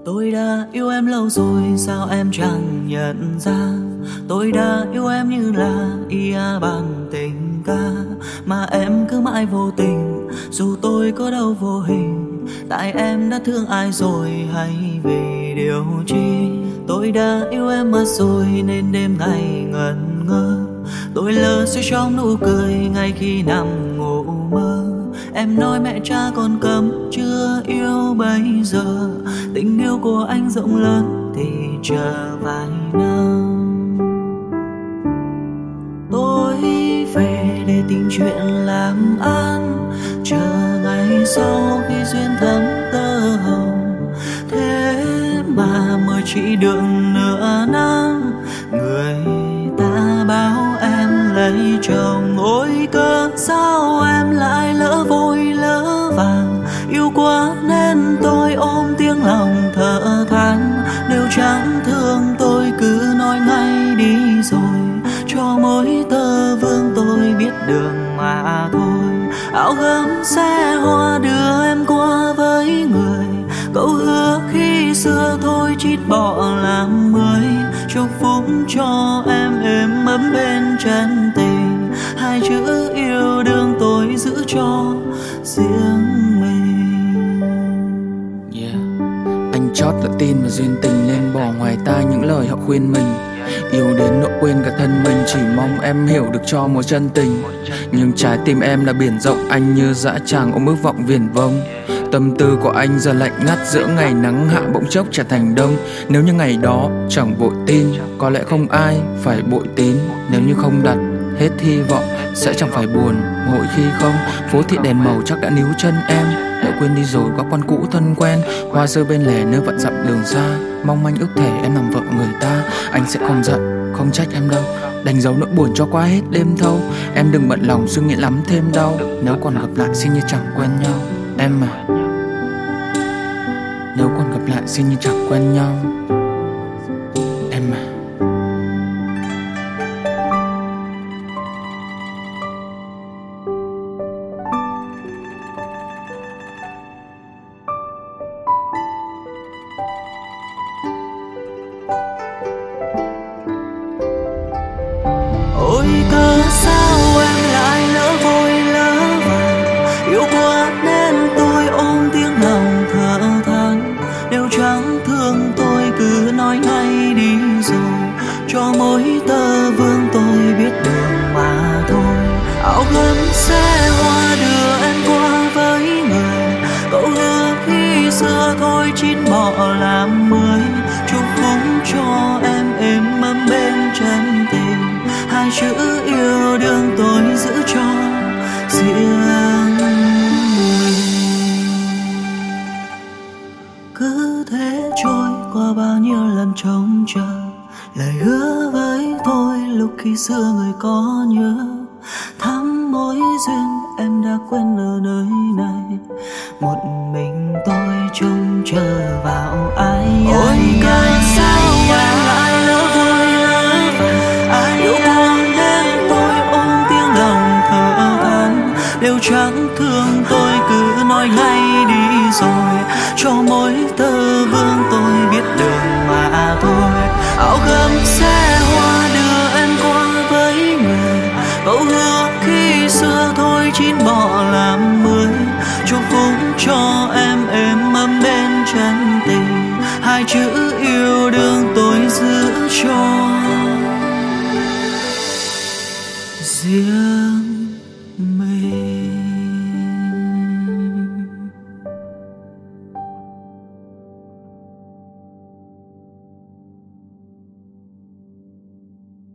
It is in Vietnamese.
Tôi đã yêu em lâu rồi sao em chẳng nhận ra. Tôi đã yêu em như là ia bằng tình ca, mà em cứ mãi vô tình dù tôi có đâu vô hình. Tại em đã thương ai rồi hay vì điều chi? Tôi đã yêu em mất rồi nên đêm ngày ngẩn ngơ. Tôi lơ suy trong nụ cười ngay khi nằm ngủ mơ. Em nói mẹ cha còn cấm chưa yêu bây giờ. Tình yêu của anh rộng lớn thì chờ vài năm. Tôi về để tìm chuyện làm ăn, chờ ngày sau khi duyên thắm tơ hồng. Thế mà mới chỉ được nửa năm, người ta báo em lấy chồng. Ôi cớ sao em lại lỡ vội lỡ vàng, yêu quá nên tôi ôm tiếng lòng thở than. Nếu chẳng thương tôi cứ nói ngay đi rồi, cho mỗi tơ vương tôi biết đường mà thôi. Áo gấm xe hoa đưa em qua với người, cậu hứa khi xưa thôi chít bỏ làm mới. Chúc phúc cho em êm ấm bên chân tình, hai chữ yêu đương tôi giữ cho riêng mình. Anh chót là tin và duyên tình nên bỏ ngoài tai những lời họ khuyên mình. Yêu đến nỗi quên cả thân mình, chỉ mong em hiểu được cho mối chân tình. Nhưng trái tim em là biển rộng, anh như dã tràng ôm ước vọng viển vông. Tâm tư của anh giờ lạnh ngắt, giữa ngày nắng hạ bỗng chốc trở thành đông. Nếu như ngày đó chẳng vội tin, có lẽ không ai phải bội tín. Nếu như không đặt hết hy vọng, sẽ chẳng phải buồn mỗi khi không. Phố thị đèn màu chắc đã níu chân em, đã quên đi rồi các quan cũ thân quen. Hoa rơi bên lề nơi vạn dặm đường xa, mong manh ước thể em làm vợ người ta. Anh sẽ không giận, không trách em đâu, đánh dấu nỗi buồn cho qua hết đêm thâu. Em đừng bận lòng suy nghĩ lắm thêm đau, nếu còn gặp lại xin như chẳng quen nhau. Em à, nếu còn gặp lại xin như chẳng quen nhau. Em à. Ôi cớ sao em lại lỡ vội lỡ vàng, yêu quá nên tôi ôm tiếng lòng thở than. Nếu chẳng thương tôi cứ nói ngay đi rồi, cho mỗi tơ vương tôi biết đường mà thôi. Áo gấm xe hoa đưa em qua với người, cậu hứa khi xưa thôi chít bỏ làm mới. Chúc phúc cho em êm ấm bên chân tình, hai chữ yêu đương tôi giữ cho riêng mình. Cứ thế trôi qua bao nhiêu lần trông chờ, lời hứa với tôi lúc khi xưa người có nhớ. Thắm mối duyên em đã quên ở nơi này, một mình tôi trông chờ vào ai. Ôi cớ sao em lại lỡ vội lỡ vàng, ai yêu quá nên tôi ôm tiếng lòng thở than. Nếu chẳng thương tôi cứ nói ngay đi rồi, cho mỗi tơ vương tôi biết đường mà thôi. Áo gấm xe hoa đưa em qua với người, cậu hứa khi xưa thôi chín bỏ làm mới. Chúc phúc cho em êm ấm bên chân tình, hai chữ yêu đương tôi giữ cho riêng.